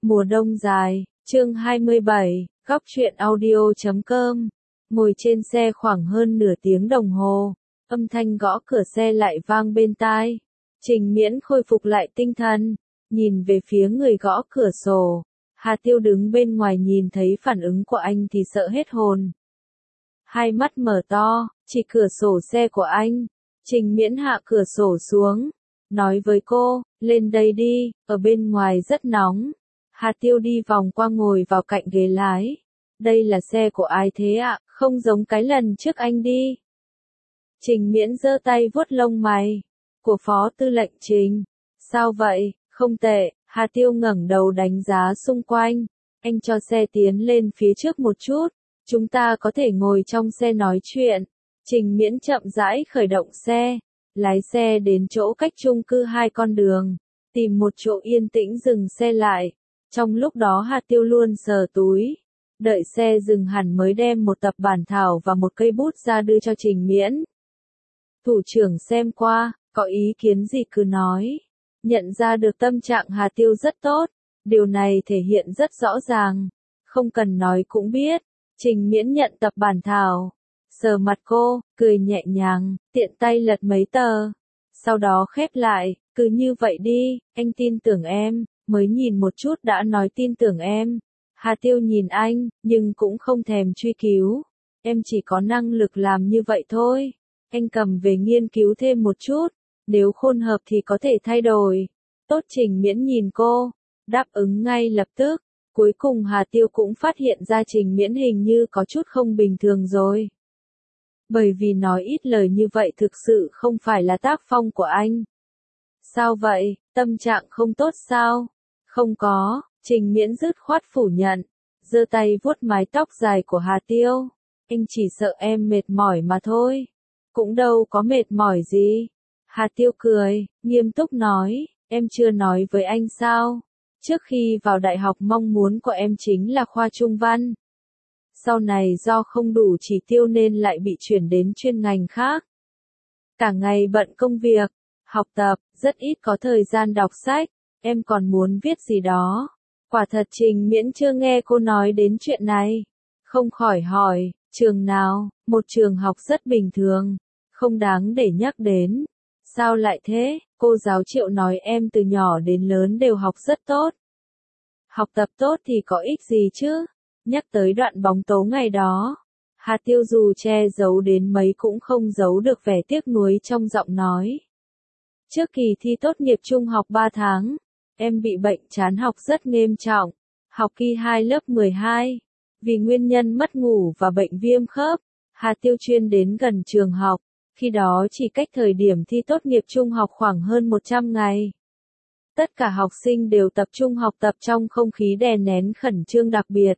Mùa đông dài, chương 27, góc truyện audio.com. Ngồi trên xe khoảng hơn nửa tiếng đồng hồ, âm thanh gõ cửa xe lại vang bên tai. Trình Miễn khôi phục lại tinh thần, nhìn về phía người gõ cửa sổ. Hà Tiêu đứng bên ngoài nhìn thấy phản ứng của anh thì sợ hết hồn. Hai mắt mở to, chỉ cửa sổ xe của anh. Trình Miễn hạ cửa sổ xuống, nói với cô, lên đây đi, ở bên ngoài rất nóng. Hà Tiêu đi vòng qua ngồi vào cạnh ghế lái. Đây là xe của ai thế ạ, không giống cái lần trước anh đi. Trình Miễn giơ tay vuốt lông mày. Của Phó Tư lệnh Trình. Sao vậy, không tệ. Hà Tiêu ngẩng đầu đánh giá xung quanh. Anh cho xe tiến lên phía trước một chút. Chúng ta có thể ngồi trong xe nói chuyện. Trình Miễn chậm rãi khởi động xe. Lái xe đến chỗ cách chung cư 2 con đường. Tìm một chỗ yên tĩnh dừng xe lại. Trong lúc đó Hà Tiêu luôn sờ túi. Đợi xe dừng hẳn mới đem một tập bản thảo và một cây bút ra đưa cho Trình Miễn. Thủ trưởng xem qua, có ý kiến gì cứ nói. Nhận ra được tâm trạng Hà Tiêu rất tốt. Điều này thể hiện rất rõ ràng. Không cần nói cũng biết. Trình Miễn nhận tập bản thảo. Sờ mặt cô, cười nhẹ nhàng, tiện tay lật mấy tờ. Sau đó khép lại, cứ như vậy đi, anh tin tưởng em, mới nhìn một chút đã nói tin tưởng em. Hà Tiêu nhìn anh, nhưng cũng không thèm truy cứu. Em chỉ có năng lực làm như vậy thôi. Anh cầm về nghiên cứu thêm một chút, nếu khôn hợp thì có thể thay đổi. Tốt. Trình Miễn nhìn cô, đáp ứng ngay lập tức. Cuối cùng Hà Tiêu cũng phát hiện ra Trình Miễn hình như có chút không bình thường rồi. Bởi vì nói ít lời như vậy thực sự không phải là tác phong của anh. Sao vậy, tâm trạng không tốt sao? Không có, Trình Miễn dứt khoát phủ nhận, giơ tay vuốt mái tóc dài của Hà Tiêu. Anh chỉ sợ em mệt mỏi mà thôi. Cũng đâu có mệt mỏi gì. Hà Tiêu cười, nghiêm túc nói, em chưa nói với anh sao? Trước khi vào đại học mong muốn của em chính là khoa Trung văn. Sau này do không đủ chỉ tiêu nên lại bị chuyển đến chuyên ngành khác. Cả ngày bận công việc, học tập, rất ít có thời gian đọc sách, em còn muốn viết gì đó. Quả thật Trình Miễn chưa nghe cô nói đến chuyện này. Không khỏi hỏi, trường nào, một trường học rất bình thường, không đáng để nhắc đến. Sao lại thế, cô giáo Triệu nói em từ nhỏ đến lớn đều học rất tốt. Học tập tốt thì có ích gì chứ? Nhắc tới đoạn bóng tố ngày đó, Hà Tiêu dù che giấu đến mấy cũng không giấu được vẻ tiếc nuối trong giọng nói. Trước kỳ thi tốt nghiệp trung học 3 tháng, em bị bệnh chán học rất nghiêm trọng, học kỳ 2 lớp 12. Vì nguyên nhân mất ngủ và bệnh viêm khớp, Hà Tiêu chuyên đến gần trường học, khi đó chỉ cách thời điểm thi tốt nghiệp trung học khoảng hơn 100 ngày. Tất cả học sinh đều tập trung học tập trong không khí đè nén khẩn trương đặc biệt.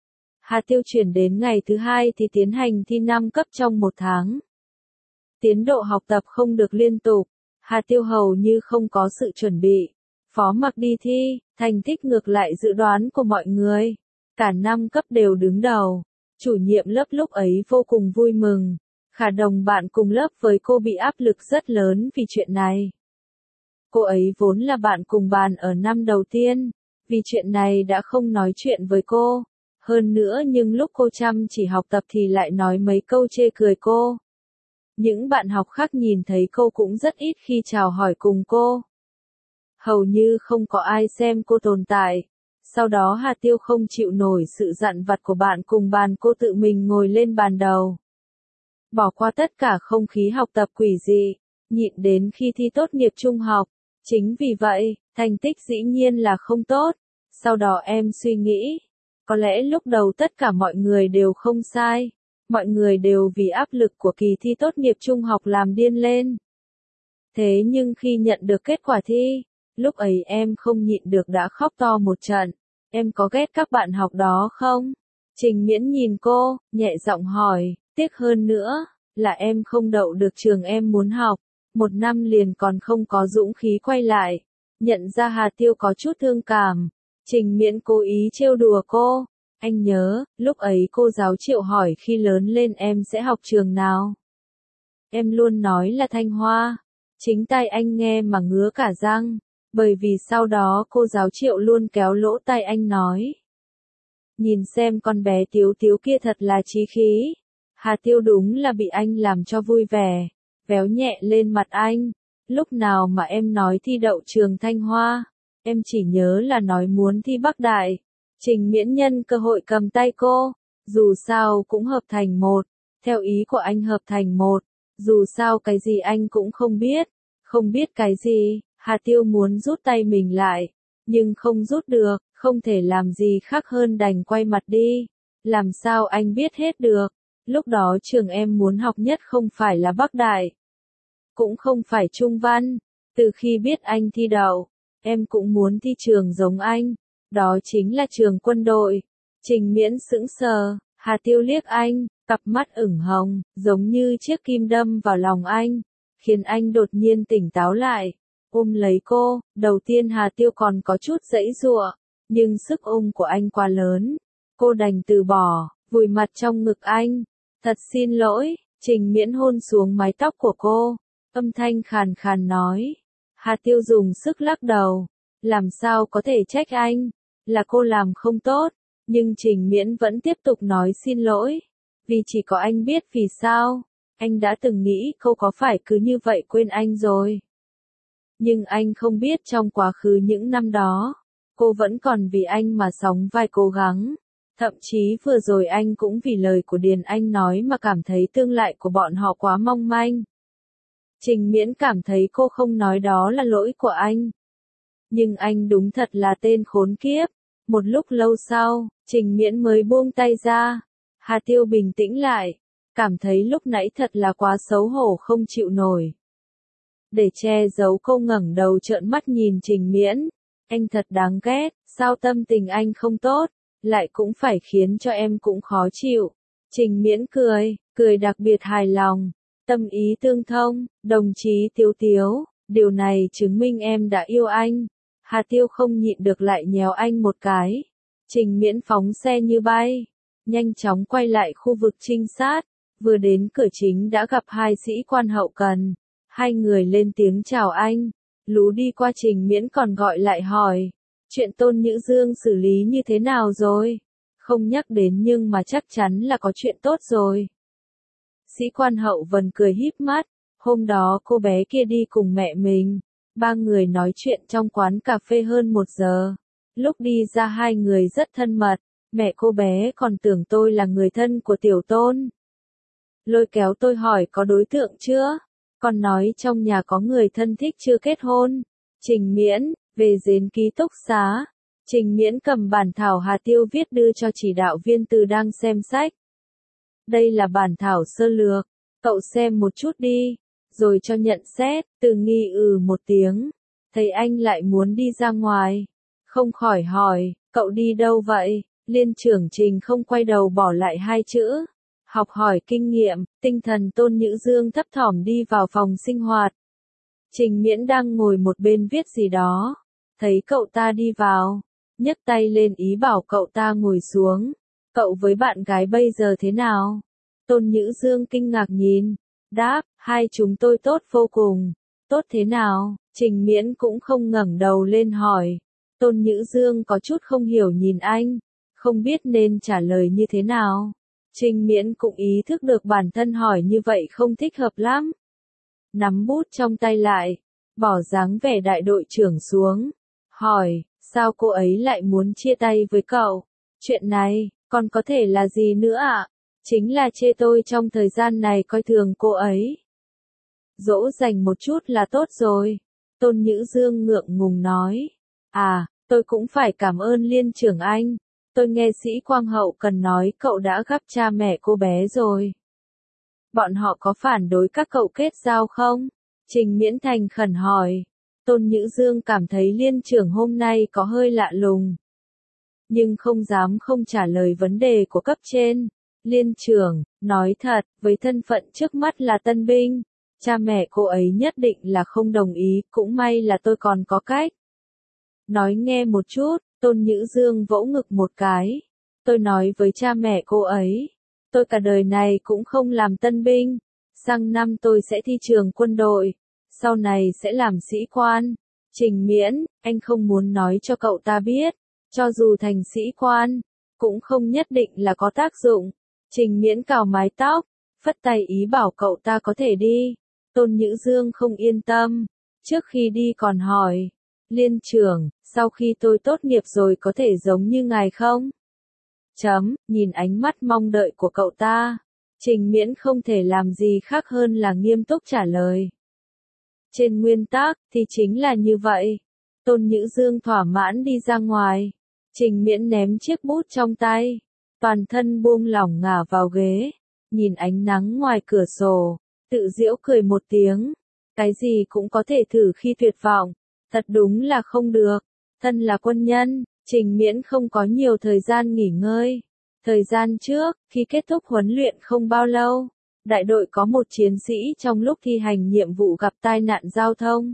Hà Tiêu chuyển đến ngày thứ 2 thì tiến hành thi 5 cấp trong 1 tháng. Tiến độ học tập không được liên tục, Hà Tiêu hầu như không có sự chuẩn bị. Phó mặc đi thi, thành tích ngược lại dự đoán của mọi người. Cả 5 cấp đều đứng đầu. Chủ nhiệm lớp lúc ấy vô cùng vui mừng. Cả đồng bạn cùng lớp với cô bị áp lực rất lớn vì chuyện này. Cô ấy vốn là bạn cùng bàn ở năm đầu tiên. Vì chuyện này đã không nói chuyện với cô. Hơn nữa nhưng lúc cô chăm chỉ học tập thì lại nói mấy câu chê cười cô. Những bạn học khác nhìn thấy cô cũng rất ít khi chào hỏi cùng cô. Hầu như không có ai xem cô tồn tại. Sau đó Hà Tiêu không chịu nổi sự dằn vặt của bạn cùng bàn, cô tự mình ngồi lên bàn đầu. Bỏ qua tất cả không khí học tập quỷ dị, nhịn đến khi thi tốt nghiệp trung học. Chính vì vậy, thành tích dĩ nhiên là không tốt. Sau đó em suy nghĩ, có lẽ lúc đầu tất cả mọi người đều không sai. Mọi người đều vì áp lực của kỳ thi tốt nghiệp trung học làm điên lên. Thế nhưng khi nhận được kết quả thi, lúc ấy em không nhịn được đã khóc to một trận. Em có ghét các bạn học đó không? Trình Miễn nhìn cô, nhẹ giọng hỏi, tiếc hơn nữa, là em không đậu được trường em muốn học. 1 năm liền còn không có dũng khí quay lại. Nhận ra Hà Tiêu có chút thương cảm. Trình Miễn cố ý trêu đùa cô. Anh nhớ, lúc ấy cô giáo Triệu hỏi khi lớn lên em sẽ học trường nào. Em luôn nói là Thanh Hoa. Chính tai anh nghe mà ngứa cả răng. Bởi vì sau đó cô giáo Triệu luôn kéo lỗ tai anh nói. Nhìn xem con bé Tiếu Tiếu kia thật là chí khí. Hà Tiêu đúng là bị anh làm cho vui vẻ, véo nhẹ lên mặt anh. Lúc nào mà em nói thi đậu trường Thanh Hoa, em chỉ nhớ là nói muốn thi Bắc Đại. Trình Miễn nhân cơ hội cầm tay cô, dù sao cũng hợp thành một, theo ý của anh hợp thành một, dù sao cái gì anh cũng không biết cái gì. Hà Tiêu muốn rút tay mình lại, nhưng không rút được, không thể làm gì khác hơn đành quay mặt đi. Làm sao anh biết hết được, lúc đó trường em muốn học nhất không phải là Bắc Đại, cũng không phải Trung Văn. Từ khi biết anh thi đậu, em cũng muốn thi trường giống anh, đó chính là trường quân đội. Trình Miễn sững sờ, Hà Tiêu liếc anh, cặp mắt ửng hồng, giống như chiếc kim đâm vào lòng anh, khiến anh đột nhiên tỉnh táo lại. Ôm lấy cô, đầu tiên Hà Tiêu còn có chút giãy giụa, nhưng sức ôm của anh quá lớn, cô đành từ bỏ, vùi mặt trong ngực anh. Thật xin lỗi, Trình Miễn hôn xuống mái tóc của cô, âm thanh khàn khàn nói. Hà Tiêu dùng sức lắc đầu, làm sao có thể trách anh, là cô làm không tốt, nhưng Trình Miễn vẫn tiếp tục nói xin lỗi, vì chỉ có anh biết vì sao, anh đã từng nghĩ cô có phải cứ như vậy quên anh rồi. Nhưng anh không biết trong quá khứ những năm đó, cô vẫn còn vì anh mà sóng vai cố gắng. Thậm chí vừa rồi anh cũng vì lời của Điền Anh nói mà cảm thấy tương lai của bọn họ quá mong manh. Trình Miễn cảm thấy cô không nói đó là lỗi của anh. Nhưng anh đúng thật là tên khốn kiếp. Một lúc lâu sau, Trình Miễn mới buông tay ra. Hà Tiêu bình tĩnh lại, cảm thấy lúc nãy thật là quá xấu hổ không chịu nổi. Để che giấu cô ngẩng đầu trợn mắt nhìn Trình Miễn. Anh thật đáng ghét, sao tâm tình anh không tốt, lại cũng phải khiến cho em cũng khó chịu. Trình Miễn cười đặc biệt hài lòng, tâm ý tương thông, đồng chí Tiếu Tiếu, điều này chứng minh em đã yêu anh. Hà Tiêu không nhịn được lại nhéo anh một cái. Trình Miễn phóng xe như bay, nhanh chóng quay lại khu vực trinh sát, vừa đến cửa chính đã gặp hai sĩ quan hậu cần. Hai người lên tiếng chào anh, lú đi qua Trình Miễn còn gọi lại hỏi, chuyện Tôn Nhữ Dương xử lý như thế nào rồi? Không nhắc đến nhưng mà chắc chắn là có chuyện tốt rồi. Sĩ quan hậu vần cười híp mắt, hôm đó cô bé kia đi cùng mẹ mình, ba người nói chuyện trong quán cà phê hơn 1 giờ. Lúc đi ra hai người rất thân mật, mẹ cô bé còn tưởng tôi là người thân của Tiểu Tôn. Lôi kéo tôi hỏi có đối tượng chưa? Còn nói trong nhà có người thân thích chưa kết hôn. Trình Miễn, về đến ký túc xá. Trình Miễn cầm bản thảo Hà Tiêu viết đưa cho chỉ đạo viên Từ đang xem sách. Đây là bản thảo sơ lược, cậu xem một chút đi, rồi cho nhận xét. Từ nghi một tiếng, thấy anh lại muốn đi ra ngoài, không khỏi hỏi, cậu đi đâu vậy? Liên trưởng Trình không quay đầu bỏ lại hai chữ. Học hỏi kinh nghiệm, tinh thần Tôn Nhữ Dương thấp thỏm đi vào phòng sinh hoạt. Trình Miễn đang ngồi một bên viết gì đó, thấy cậu ta đi vào, nhấc tay lên ý bảo cậu ta ngồi xuống. Cậu với bạn gái bây giờ thế nào? Tôn Nhữ Dương kinh ngạc nhìn, đáp, hai chúng tôi tốt vô cùng. Tốt thế nào? Trình Miễn cũng không ngẩng đầu lên hỏi. Tôn Nhữ Dương có chút không hiểu nhìn anh, không biết nên trả lời như thế nào. Trình Miễn cũng ý thức được bản thân hỏi như vậy không thích hợp lắm. Nắm bút trong tay lại, bỏ dáng vẻ đại đội trưởng xuống, hỏi, sao cô ấy lại muốn chia tay với cậu? Chuyện này, còn có thể là gì nữa ạ? Chính là chê tôi trong thời gian này coi thường cô ấy. Dỗ dành một chút là tốt rồi. Tôn Nhữ Dương ngượng ngùng nói. À, tôi cũng phải cảm ơn Liên trưởng anh. Tôi nghe sĩ Quang Hậu cần nói cậu đã gặp cha mẹ cô bé rồi. Bọn họ có phản đối các cậu kết giao không? Trình Miễn thành khẩn hỏi. Tôn Nhữ Dương cảm thấy Liên trưởng hôm nay có hơi lạ lùng, nhưng không dám không trả lời vấn đề của cấp trên. Liên trưởng, nói thật, với thân phận trước mắt là tân binh, cha mẹ cô ấy nhất định là không đồng ý, cũng may là tôi còn có cách. Nói nghe một chút. Tôn Nhữ Dương vỗ ngực một cái. Tôi nói với cha mẹ cô ấy, tôi cả đời này cũng không làm tân binh, sang năm tôi sẽ thi trường quân đội, sau này sẽ làm sĩ quan. Trình Miễn, anh không muốn nói cho cậu ta biết, cho dù thành sĩ quan, cũng không nhất định là có tác dụng. Trình Miễn cào mái tóc, phất tay ý bảo cậu ta có thể đi. Tôn Nhữ Dương không yên tâm, trước khi đi còn hỏi, Liên trưởng, sau khi tôi tốt nghiệp rồi có thể giống như ngài không? Nhìn ánh mắt mong đợi của cậu ta, Trình Miễn không thể làm gì khác hơn là nghiêm túc trả lời. Trên nguyên tắc, thì chính là như vậy. Tôn Nhữ Dương thỏa mãn đi ra ngoài. Trình Miễn ném chiếc bút trong tay. Toàn thân buông lỏng ngả vào ghế. Nhìn ánh nắng ngoài cửa sổ. Tự giễu cười một tiếng. Cái gì cũng có thể thử khi tuyệt vọng. Thật đúng là không được. Thân là quân nhân, Trình Miễn không có nhiều thời gian nghỉ ngơi. Thời gian trước, khi kết thúc huấn luyện không bao lâu, đại đội có một chiến sĩ trong lúc thi hành nhiệm vụ gặp tai nạn giao thông.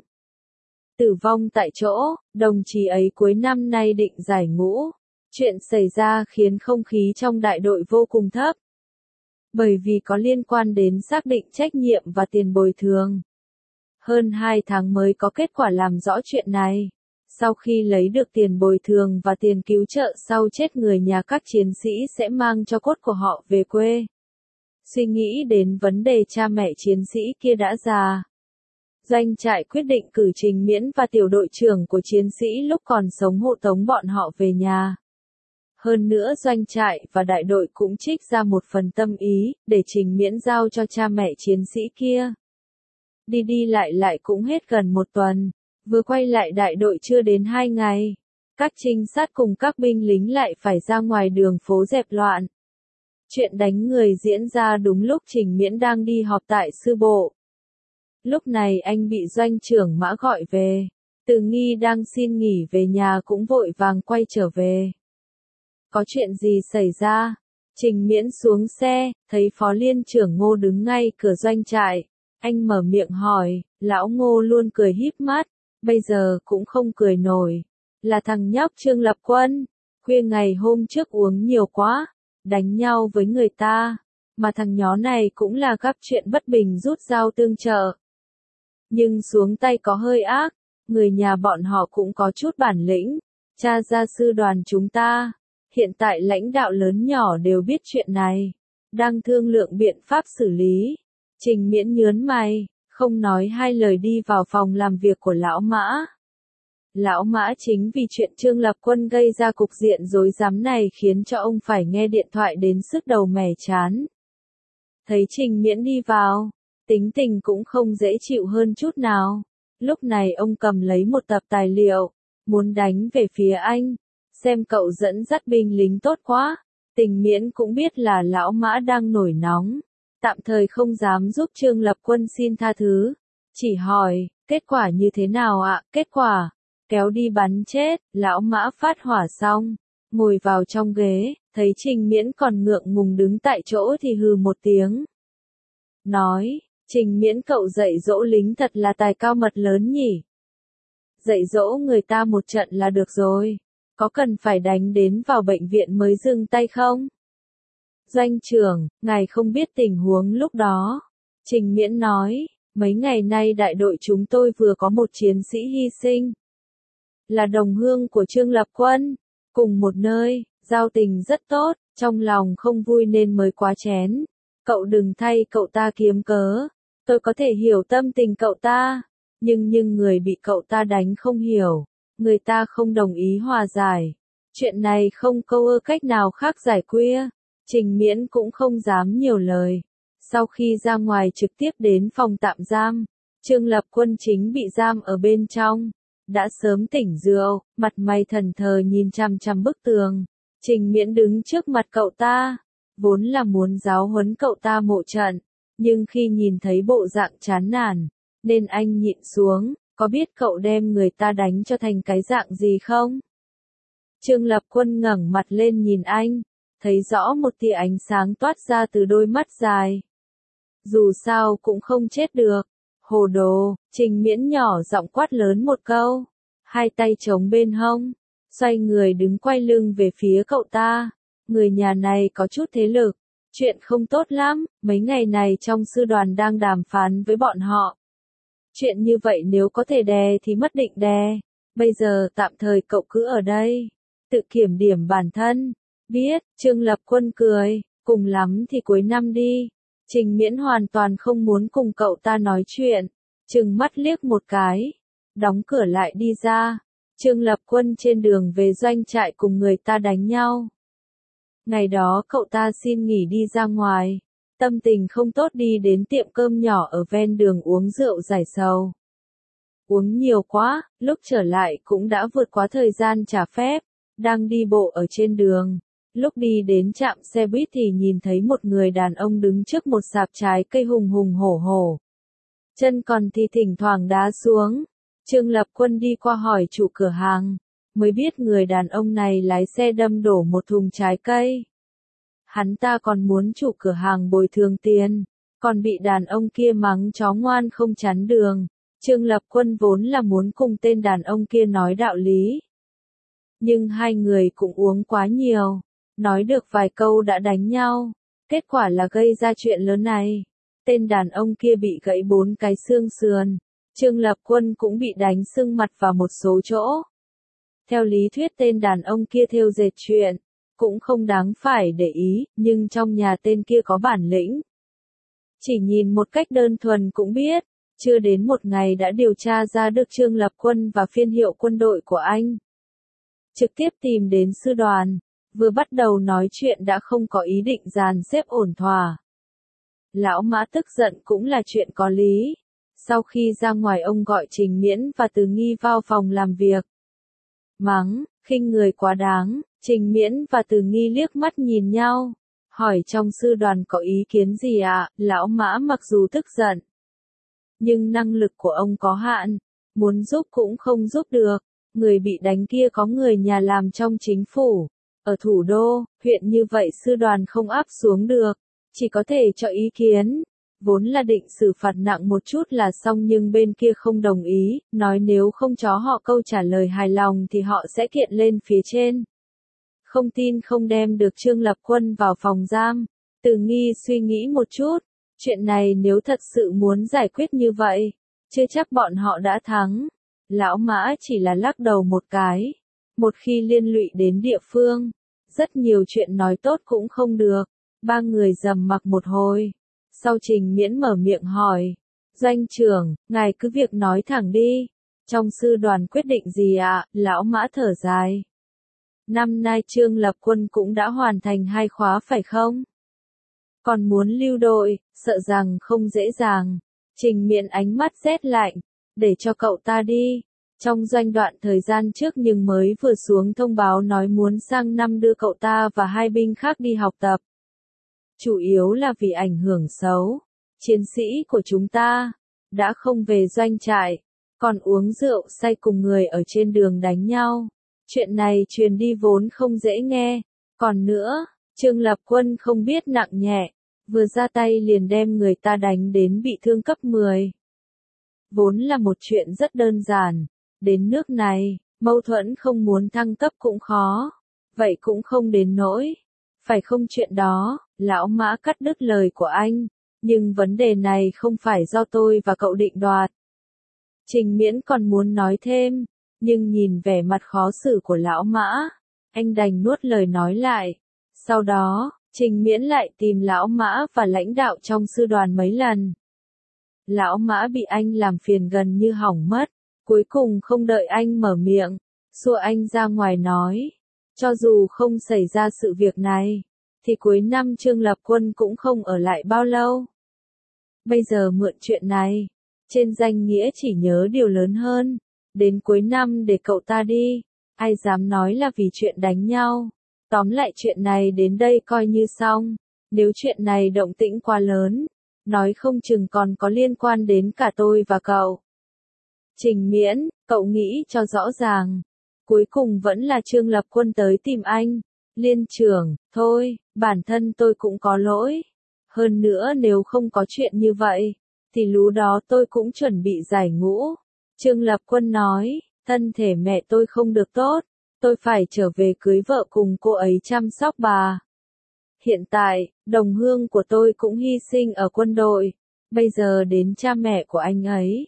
Tử vong tại chỗ, đồng chí ấy cuối năm nay định giải ngũ. Chuyện xảy ra khiến không khí trong đại đội vô cùng thấp. Bởi vì có liên quan đến xác định trách nhiệm và tiền bồi thường. Hơn 2 tháng mới có kết quả làm rõ chuyện này. Sau khi lấy được tiền bồi thường và tiền cứu trợ sau chết, người nhà các chiến sĩ sẽ mang cho cốt của họ về quê. Suy nghĩ đến vấn đề cha mẹ chiến sĩ kia đã già, doanh trại quyết định cử Trình Miễn và tiểu đội trưởng của chiến sĩ lúc còn sống hộ tống bọn họ về nhà. Hơn nữa doanh trại và đại đội cũng trích ra một phần tâm ý, để Trình Miễn giao cho cha mẹ chiến sĩ kia. Đi đi lại lại cũng hết gần một tuần, vừa quay lại đại đội chưa đến 2 ngày. Các trinh sát cùng các binh lính lại phải ra ngoài đường phố dẹp loạn. Chuyện đánh người diễn ra đúng lúc Trình Miễn đang đi họp tại sư bộ. Lúc này anh bị doanh trưởng Mã gọi về. Từ Nghi đang xin nghỉ về nhà cũng vội vàng quay trở về. Có chuyện gì xảy ra? Trình Miễn xuống xe, thấy phó liên trưởng Ngô đứng ngay cửa doanh trại. Anh mở miệng hỏi, lão Ngô luôn cười híp mắt, bây giờ cũng không cười nổi. Là thằng nhóc Trương Lập Quân, khuya ngày hôm trước uống nhiều quá, đánh nhau với người ta, mà thằng nhó này cũng là gặp chuyện bất bình rút dao tương trợ. Nhưng xuống tay có hơi ác, người nhà bọn họ cũng có chút bản lĩnh, cha gia sư đoàn chúng ta, hiện tại lãnh đạo lớn nhỏ đều biết chuyện này, đang thương lượng biện pháp xử lý. Trình Miễn nhớn mày, không nói hai lời đi vào phòng làm việc của lão Mã. Lão Mã chính vì chuyện Trương Lập Quân gây ra cục diện rối rắm này khiến cho ông phải nghe điện thoại đến sứt đầu mẻ chán. Thấy Trình Miễn đi vào, tính tình cũng không dễ chịu hơn chút nào. Lúc này ông cầm lấy một tập tài liệu, muốn đánh về phía anh, xem cậu dẫn dắt binh lính tốt quá. Trình Miễn cũng biết là lão Mã đang nổi nóng, tạm thời không dám giúp Trương Lập Quân xin tha thứ. Chỉ hỏi, kết quả như thế nào ạ? Kết quả, kéo đi bắn chết. Lão Mã phát hỏa xong, ngồi vào trong ghế, thấy Trình Miễn còn ngượng ngùng đứng tại chỗ thì hừ một tiếng. Nói, Trình Miễn cậu dạy dỗ lính thật là tài cao mật lớn nhỉ. Dạy dỗ người ta một trận là được rồi, có cần phải đánh đến vào bệnh viện mới dừng tay không? Doanh trưởng, ngài không biết tình huống lúc đó. Trình Miễn nói, mấy ngày nay đại đội chúng tôi vừa có một chiến sĩ hy sinh. Là đồng hương của Trương Lập Quân, cùng một nơi, giao tình rất tốt, trong lòng không vui nên mới quá chén. Cậu đừng thay cậu ta kiếm cớ, tôi có thể hiểu tâm tình cậu ta, nhưng người bị cậu ta đánh không hiểu, người ta không đồng ý hòa giải. Chuyện này không câu ơ cách nào khác giải quyết. Trình Miễn cũng không dám nhiều lời. Sau khi ra ngoài trực tiếp đến phòng tạm giam, Trương Lập Quân chính bị giam ở bên trong. Đã sớm tỉnh rượu, mặt mày thần thờ nhìn chằm chằm bức tường. Trình Miễn đứng trước mặt cậu ta, vốn là muốn giáo huấn cậu ta một trận, nhưng khi nhìn thấy bộ dạng chán nản, nên anh nhịn xuống. Có biết cậu đem người ta đánh cho thành cái dạng gì không? Trương Lập Quân ngẩng mặt lên nhìn anh, thấy rõ một tia ánh sáng toát ra từ đôi mắt dài. Dù sao cũng không chết được. Hồ đồ, Trình Miễn nhỏ giọng quát lớn một câu, hai tay chống bên hông, xoay người đứng quay lưng về phía cậu ta. Người nhà này có chút thế lực, chuyện không tốt lắm, mấy ngày này trong sư đoàn đang đàm phán với bọn họ. Chuyện như vậy nếu có thể đè thì mất định đè. Bây giờ tạm thời cậu cứ ở đây. Tự kiểm điểm bản thân. Biết, Trương Lập Quân cười, cùng lắm thì cuối năm đi. Trình Miễn hoàn toàn không muốn cùng cậu ta nói chuyện. Trừng mắt liếc một cái. Đóng cửa lại đi ra. Trương Lập Quân trên đường về doanh trại cùng người ta đánh nhau. Ngày đó cậu ta xin nghỉ đi ra ngoài. Tâm tình không tốt đi đến tiệm cơm nhỏ ở ven đường uống rượu giải sầu. Uống nhiều quá, lúc trở lại cũng đã vượt quá thời gian trả phép. Đang đi bộ ở trên đường. Lúc đi đến trạm xe buýt thì nhìn thấy một người đàn ông đứng trước một sạp trái cây hùng hùng hổ hổ. Chân còn thì thỉnh thoảng đá xuống. Trương Lập Quân đi qua hỏi chủ cửa hàng. Mới biết người đàn ông này lái xe đâm đổ một thùng trái cây. Hắn ta còn muốn chủ cửa hàng bồi thường tiền. Còn bị đàn ông kia mắng chó ngoan không chắn đường. Trương Lập Quân vốn là muốn cùng tên đàn ông kia nói đạo lý. Nhưng hai người cũng uống quá nhiều. Nói được vài câu đã đánh nhau. Kết quả là gây ra chuyện lớn này. Tên đàn ông kia bị gãy 4 cái xương sườn. Trương Lập Quân cũng bị đánh sưng mặt vào một số chỗ. Theo lý thuyết tên đàn ông kia thêu dệt chuyện. Cũng không đáng phải để ý, nhưng trong nhà tên kia có bản lĩnh. Chỉ nhìn một cách đơn thuần cũng biết. Chưa đến một ngày đã điều tra ra được Trương Lập Quân và phiên hiệu quân đội của anh. Trực tiếp tìm đến sư đoàn. Vừa bắt đầu nói chuyện đã không có ý định dàn xếp ổn thỏa. Lão Mã tức giận cũng là chuyện có lý. Sau khi ra ngoài ông gọi Trình Miễn và Từ Nghi vào phòng làm việc. Mắng, khinh người quá đáng, Trình Miễn và Từ Nghi liếc mắt nhìn nhau. Hỏi trong sư đoàn có ý kiến gì ạ? Lão Mã mặc dù tức giận. Nhưng năng lực của ông có hạn. Muốn giúp cũng không giúp được. Người bị đánh kia có người nhà làm trong chính phủ. Ở thủ đô, huyện như vậy sư đoàn không áp xuống được. Chỉ có thể cho ý kiến. Vốn là định xử phạt nặng một chút là xong nhưng bên kia không đồng ý, nói nếu không cho họ câu trả lời hài lòng thì họ sẽ kiện lên phía trên. Không tin không đem được Trương Lập Quân vào phòng giam. Từ Nghi suy nghĩ một chút, chuyện này nếu thật sự muốn giải quyết như vậy, chưa chắc bọn họ đã thắng. Lão Mã chỉ là lắc đầu một cái. Một khi liên lụy đến địa phương, rất nhiều chuyện nói tốt cũng không được. Ba người rầm mặc một hồi. Sau Trình Miễn mở miệng hỏi. Doanh trưởng, ngài cứ việc nói thẳng đi. Trong sư đoàn quyết định gì ạ? Lão Mã thở dài. Năm nay Trương Lập Quân cũng đã hoàn thành 2 khóa phải không? Còn muốn lưu đội, sợ rằng không dễ dàng. Trình Miễn ánh mắt rét lạnh. Để cho cậu ta đi. Trong doanh đoạn thời gian trước nhưng mới vừa xuống thông báo nói muốn sang năm đưa cậu ta và 2 binh khác đi học tập. Chủ yếu là vì ảnh hưởng xấu. Chiến sĩ của chúng ta đã không về doanh trại, còn uống rượu say cùng người ở trên đường đánh nhau. Chuyện này truyền đi vốn không dễ nghe. Còn nữa, Trương Lập Quân không biết nặng nhẹ, vừa ra tay liền đem người ta đánh đến bị thương cấp 10. Vốn là một chuyện rất đơn giản. Đến nước này, mâu thuẫn không muốn thăng cấp cũng khó. Vậy cũng không đến nỗi. Phải không chuyện đó, Lão Mã cắt đứt lời của anh. Nhưng vấn đề này không phải do tôi và cậu định đoạt. Trình Miễn còn muốn nói thêm, nhưng nhìn vẻ mặt khó xử của Lão Mã, anh đành nuốt lời nói lại. Sau đó, Trình Miễn lại tìm Lão Mã và lãnh đạo trong sư đoàn mấy lần. Lão Mã bị anh làm phiền gần như hỏng mất. Cuối cùng không đợi anh mở miệng, xua anh ra ngoài nói. Cho dù không xảy ra sự việc này, thì cuối năm Trương Lập Quân cũng không ở lại bao lâu. Bây giờ mượn chuyện này, trên danh nghĩa chỉ nhớ điều lớn hơn. Đến cuối năm để cậu ta đi, ai dám nói là vì chuyện đánh nhau. Tóm lại chuyện này đến đây coi như xong. Nếu chuyện này động tĩnh quá lớn, nói không chừng còn có liên quan đến cả tôi và cậu. Trình Miễn, cậu nghĩ cho rõ ràng. Cuối cùng vẫn là Trương Lập Quân tới tìm anh. Liên trưởng, thôi, bản thân tôi cũng có lỗi. Hơn nữa nếu không có chuyện như vậy, thì lú đó tôi cũng chuẩn bị giải ngũ. Trương Lập Quân nói, thân thể mẹ tôi không được tốt. Tôi phải trở về cưới vợ cùng cô ấy chăm sóc bà. Hiện tại, đồng hương của tôi cũng hy sinh ở quân đội. Bây giờ đến cha mẹ của anh ấy.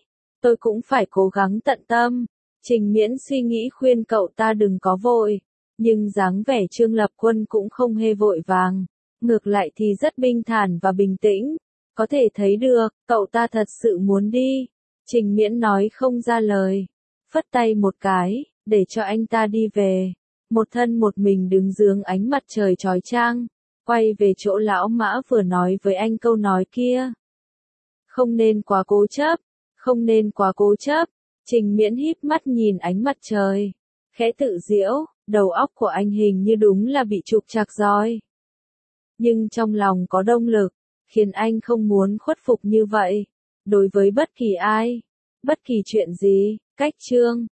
tôi cũng phải cố gắng tận tâm. Trình Miễn suy nghĩ khuyên cậu ta đừng có vội, nhưng dáng vẻ Trương Lập Quân cũng không hề vội vàng, ngược lại thì rất bình thản và bình tĩnh, có thể thấy được, cậu ta thật sự muốn đi. Trình Miễn nói không ra lời, phất tay một cái, để cho anh ta đi về, một thân một mình đứng dưới ánh mặt trời chói chang, quay về chỗ lão Mã vừa nói với anh câu nói kia. Không nên quá cố chấp, không nên quá cố chấp. Trình Miễn híp mắt nhìn ánh mặt trời, khẽ tự giễu, đầu óc của anh hình như đúng là bị trục trặc rồi. Nhưng trong lòng có động lực, khiến anh không muốn khuất phục như vậy, đối với bất kỳ ai, bất kỳ chuyện gì. Cách chương